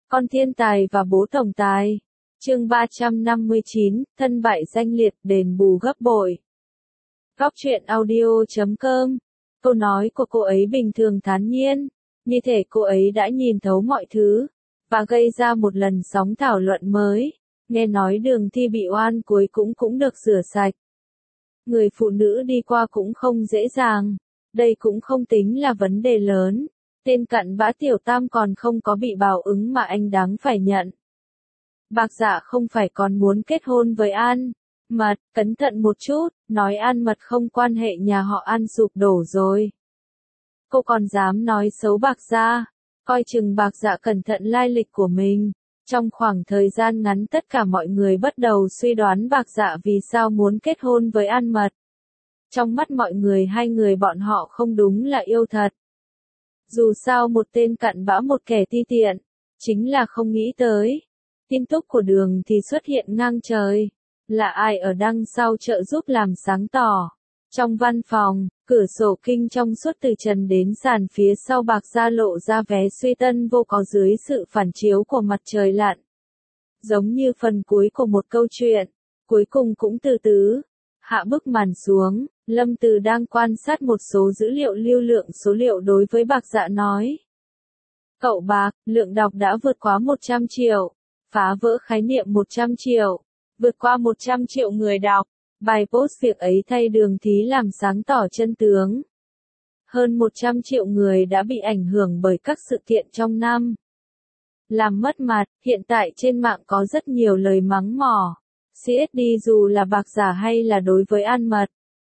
Con thiên tài và bố tổng tài. Chương 359, thân bại danh liệt, đền bù gấp bội. Góc truyện audio.com. Câu nói của cô ấy bình thường thản nhiên, như thể cô ấy đã nhìn thấu mọi thứ, và gây ra một lần sóng thảo luận mới. Nghe nói Đường Thi bị oan cuối cũng được rửa sạch. Người phụ nữ đi qua cũng không dễ dàng. Đây cũng không tính là vấn đề lớn. Tên cặn bã Tiểu Tam còn không có bị báo ứng mà anh đáng phải nhận. Bạc Dạ không phải còn muốn kết hôn với An Mật, cẩn thận một chút, nói An Mật không quan hệ nhà họ An sụp đổ rồi. Cô còn dám nói xấu Bạc Dạ, coi chừng Bạc Dạ cẩn thận lai lịch của mình. Trong khoảng thời gian ngắn tất cả mọi người bắt đầu suy đoán Bạc Dạ vì sao muốn kết hôn với An Mật. Trong mắt mọi người hai người bọn họ không đúng là yêu thật. Dù sao một tên cặn bã một kẻ ti tiện, chính là không nghĩ tới. Tin tức của Đường thì xuất hiện ngang trời. Là ai ở đằng sau trợ giúp làm sáng tỏ. Trong văn phòng, cửa sổ kinh trong suốt từ trần đến sàn phía sau Bạc Dạ lộ ra vé suy tân vô có dưới sự phản chiếu của mặt trời lặn. Giống như phần cuối của một câu chuyện, cuối cùng cũng từ từ hạ bức màn xuống. Lâm Từ đang quan sát một số dữ liệu lưu lượng số liệu đối với Bạc Dạ nói. Cậu Bạc, lượng đọc đã vượt quá 100 triệu. Phá vỡ khái niệm 100 triệu. Vượt qua 100 triệu người đọc. Bài post việc ấy thay Đường Thí làm sáng tỏ chân tướng. Hơn 100 triệu người đã bị ảnh hưởng bởi các sự kiện trong năm. Làm mất mặt, hiện tại trên mạng có rất nhiều lời mắng mỏ. CSD dù là Bạc Dạ hay là đối với An Mật.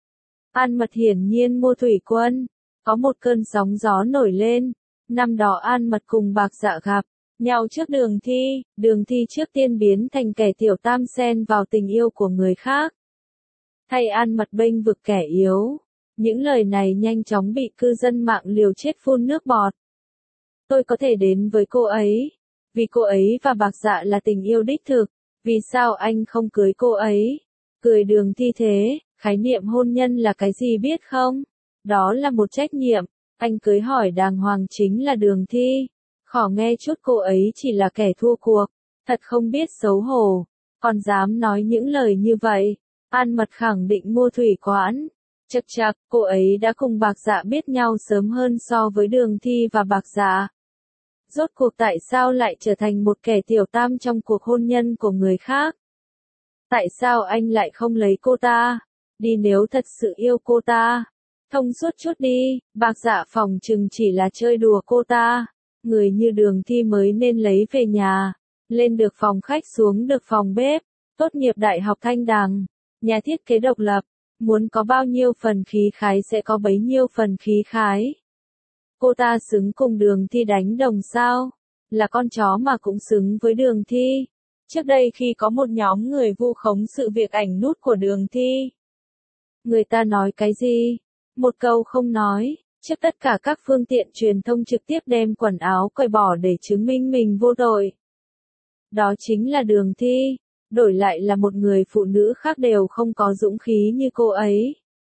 An Mật hiển nhiên mua thủy quân. Có một cơn sóng gió nổi lên. Năm đó An Mật cùng Bạc Dạ gặp nhau trước Đường Thi. Đường Thi trước tiên biến thành kẻ Tiểu Tam xen vào tình yêu của người khác. Thay An Mật bênh vực kẻ yếu. Những lời này nhanh chóng bị cư dân mạng liều chết phun nước bọt. Tôi có thể đến với cô ấy. Vì cô ấy và Bạc Dạ là tình yêu đích thực. Vì sao anh không cưới cô ấy? Cười Đường Thi thế. Khái niệm hôn nhân là cái gì biết không? Đó là một trách nhiệm. Anh cưới hỏi đàng hoàng chính là Đường Thi. Khỏ nghe chút cô ấy chỉ là kẻ thua cuộc. Thật không biết xấu hổ. Còn dám nói những lời như vậy. An Mật khẳng định mua thủy quán. Chậc chậc, cô ấy đã cùng Bạc Dạ biết nhau sớm hơn so với Đường Thi và Bạc Dạ. Rốt cuộc tại sao lại trở thành một kẻ Tiểu Tam trong cuộc hôn nhân của người khác? Tại sao anh lại không lấy cô ta? Đi nếu thật sự yêu cô ta. Thông suốt chút đi, Bạc Dạ phòng chừng chỉ là chơi đùa cô ta. Người như Đường Thi mới nên lấy về nhà. Lên được phòng khách xuống được phòng bếp. Tốt nghiệp Đại học Thanh Đằng. Nhà thiết kế độc lập. Muốn có bao nhiêu phần khí khái sẽ có bấy nhiêu phần khí khái. Cô ta xứng cùng Đường Thi đánh đồng sao? Là con chó mà cũng xứng với Đường Thi. Trước đây khi có một nhóm người vu khống sự việc ảnh nút của Đường Thi. Người ta nói cái gì? Một câu không nói. Trước tất cả các phương tiện truyền thông trực tiếp đem quần áo cởi bỏ để chứng minh mình vô tội. Đó chính là Đường Thi. Đổi lại là một người phụ nữ khác đều không có dũng khí như cô ấy.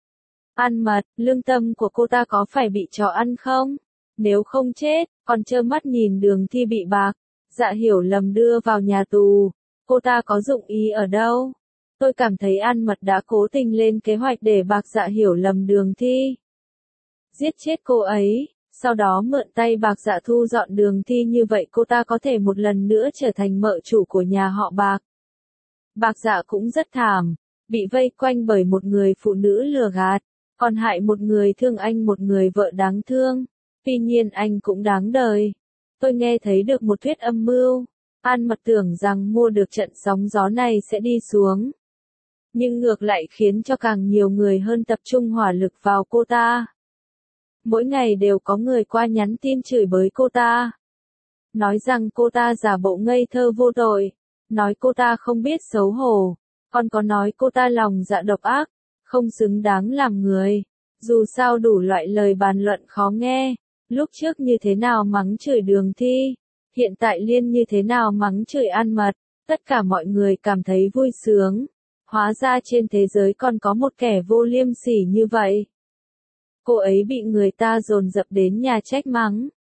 An Mật, lương tâm của cô ta có phải bị chó ăn không? Nếu không chết, còn trơ mắt nhìn Đường Thi bị Bạc Dạ hiểu lầm đưa vào nhà tù. Cô ta có dụng ý ở đâu? Tôi cảm thấy An Mật đã cố tình lên kế hoạch để Bạc Dạ hiểu lầm Đường Thi. Giết chết cô ấy, sau đó mượn tay Bạc Dạ thu dọn Đường Thi như vậy cô ta có thể một lần nữa trở thành mợ chủ của nhà họ Bạc. Bạc Dạ cũng rất thảm, bị vây quanh bởi một người phụ nữ lừa gạt, còn hại một người thương anh một người vợ đáng thương. Tuy nhiên anh cũng đáng đời. Tôi nghe thấy được một thuyết âm mưu. An Mật tưởng rằng mua được trận sóng gió này sẽ đi xuống. Nhưng ngược lại khiến cho càng nhiều người hơn tập trung hỏa lực vào cô ta. Mỗi ngày đều có người qua nhắn tin chửi bới cô ta. Nói rằng cô ta giả bộ ngây thơ vô tội. Nói cô ta không biết xấu hổ. Còn có nói cô ta lòng dạ độc ác. Không xứng đáng làm người. Dù sao đủ loại lời bàn luận khó nghe. Lúc trước như thế nào mắng chửi Đường Thi. Hiện tại liên như thế nào mắng chửi An Mật. Tất cả mọi người cảm thấy vui sướng. Hóa ra trên thế giới còn có một kẻ vô liêm sỉ như vậy. Cô ấy bị người ta dồn dập đến nhà trách mắng.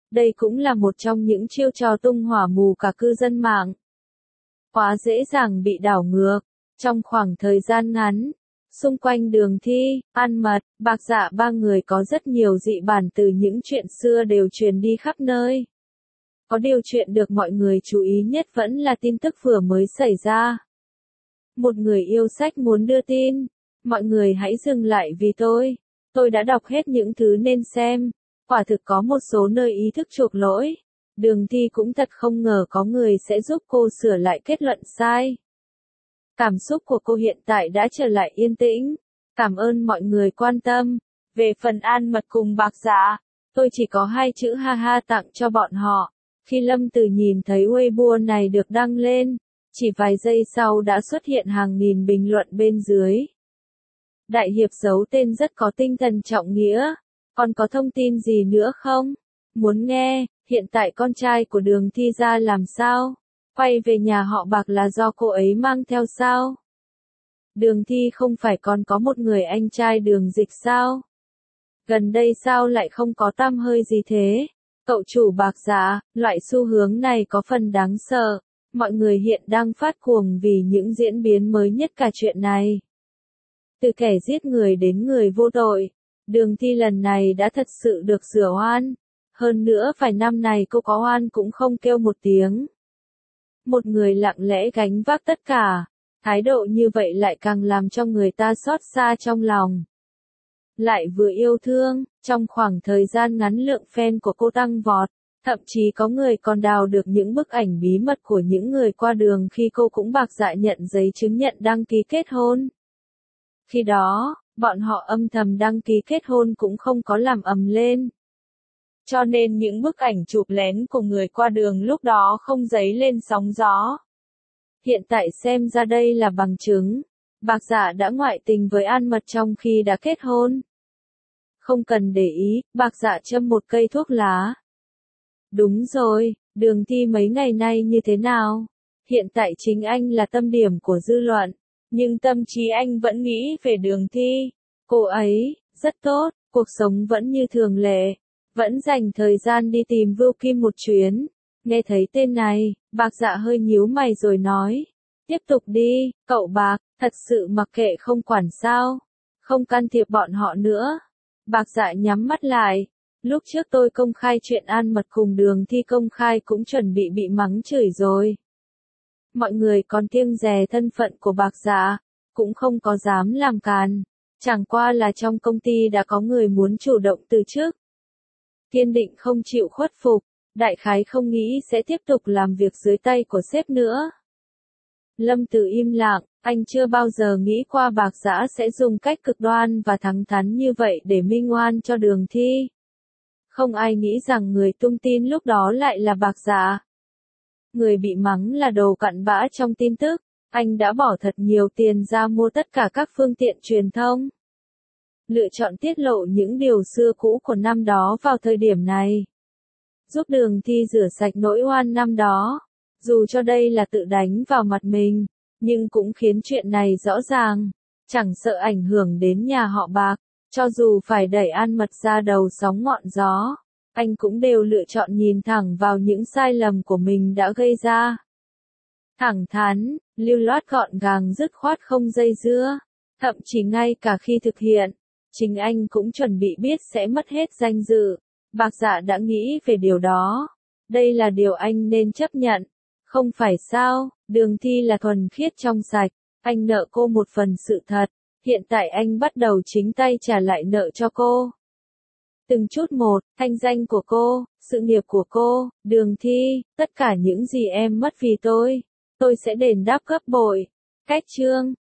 Đây cũng là một trong những chiêu trò tung hỏa mù cả cư dân mạng. Quá dễ dàng bị đảo ngược. Trong khoảng thời gian ngắn, xung quanh Đường Thi, An Mật, Bạc Dạ ba người có rất nhiều dị bản từ những chuyện xưa đều truyền đi khắp nơi. Có điều chuyện được mọi người chú ý nhất vẫn là tin tức vừa mới xảy ra. Một người yêu sách muốn đưa tin. Mọi người hãy dừng lại vì tôi đã đọc hết những thứ nên xem. Quả thực có một số nơi ý thức chuộc lỗi. Đường Thi cũng thật không ngờ có người sẽ giúp cô sửa lại kết luận sai. Cảm xúc của cô hiện tại đã trở lại yên tĩnh. Cảm ơn mọi người quan tâm. Về phần An Mật cùng Bạc Dạ, tôi chỉ có 2 chữ ha ha tặng cho bọn họ. Khi Lâm Tử nhìn thấy Weibo này được đăng lên, chỉ vài giây sau đã xuất hiện hàng nghìn bình luận bên dưới. Đại hiệp giấu tên rất có tinh thần trọng nghĩa. Còn có thông tin gì nữa không? Muốn nghe, hiện tại con trai của Đường Thi ra làm sao? Quay về nhà họ Bạc là do cô ấy mang theo sao? Đường Thi không phải còn có một người anh trai Đường Dịch sao? Gần đây sao lại không có tăm hơi gì thế? Cậu chủ Bạc Dạ, loại xu hướng này có phần đáng sợ. Mọi người hiện đang phát cuồng vì những diễn biến mới nhất cả chuyện này. Từ kẻ giết người đến người vô tội, Đường Thi lần này đã thật sự được rửa oan. Hơn nữa vài năm này cô có oan cũng không kêu một tiếng. Một người lặng lẽ gánh vác tất cả, thái độ như vậy lại càng làm cho người ta xót xa trong lòng. Lại vừa yêu thương, trong khoảng thời gian ngắn lượng fan của cô tăng vọt, thậm chí có người còn đào được những bức ảnh bí mật của những người qua đường khi cô cũng Bạc Dạ nhận giấy chứng nhận đăng ký kết hôn. Khi đó, bọn họ âm thầm đăng ký kết hôn cũng không có làm ầm lên. Cho nên những bức ảnh chụp lén của người qua đường lúc đó không dấy lên sóng gió. Hiện tại xem ra đây là bằng chứng. Bạc Dạ đã ngoại tình với An Mật trong khi đã kết hôn. Không cần để ý, Bạc Dạ châm một cây thuốc lá. Đúng rồi, Đường Thi mấy ngày nay như thế nào? Hiện tại chính anh là tâm điểm của dư luận. Nhưng tâm trí anh vẫn nghĩ về Đường Thi. Cô ấy, rất tốt, cuộc sống vẫn như thường lệ. Vẫn dành thời gian đi tìm Vưu Kim một chuyến. Nghe thấy tên này, Bạc Dạ hơi nhíu mày rồi nói. Tiếp tục đi, cậu Bạc, thật sự mặc kệ không quản sao. Không can thiệp bọn họ nữa. Bạc Dạ nhắm mắt lại. Lúc trước tôi công khai chuyện An Mật cùng Đường Thi công khai cũng chuẩn bị mắng chửi rồi. Mọi người còn kiêng dè thân phận của Bạc Dạ, cũng không có dám làm càn. Chẳng qua là trong công ty đã có người muốn chủ động từ chức. Kiên định không chịu khuất phục, đại khái không nghĩ sẽ tiếp tục làm việc dưới tay của sếp nữa. Lâm Tử im lặng, anh chưa bao giờ nghĩ qua Bạc Dạ sẽ dùng cách cực đoan và thẳng thắn như vậy để minh oan cho Đường Thi. Không ai nghĩ rằng người tung tin lúc đó lại là Bạc Dạ. Người bị mắng là đồ cặn bã trong tin tức, anh đã bỏ thật nhiều tiền ra mua tất cả các phương tiện truyền thông. Lựa chọn tiết lộ những điều xưa cũ của năm đó vào thời điểm này. Giúp Đường Thi rửa sạch nỗi oan năm đó. Dù cho đây là tự đánh vào mặt mình, nhưng cũng khiến chuyện này rõ ràng. Chẳng sợ ảnh hưởng đến nhà họ Bạc, cho dù phải đẩy An Mật ra đầu sóng ngọn gió, anh cũng đều lựa chọn nhìn thẳng vào những sai lầm của mình đã gây ra. Thẳng thắn, lưu loát gọn gàng dứt khoát không dây dưa. Thậm chí ngay cả khi thực hiện, chính anh cũng chuẩn bị biết sẽ mất hết danh dự. Bạc Dạ đã nghĩ về điều đó. Đây là điều anh nên chấp nhận. Không phải sao, Đường Thi là thuần khiết trong sạch. Anh nợ cô một phần sự thật. Hiện tại anh bắt đầu chính tay trả lại nợ cho cô. Từng chút một, thanh danh của cô, sự nghiệp của cô, Đường Thi, tất cả những gì em mất vì tôi sẽ đền đáp gấp bội. Cách chương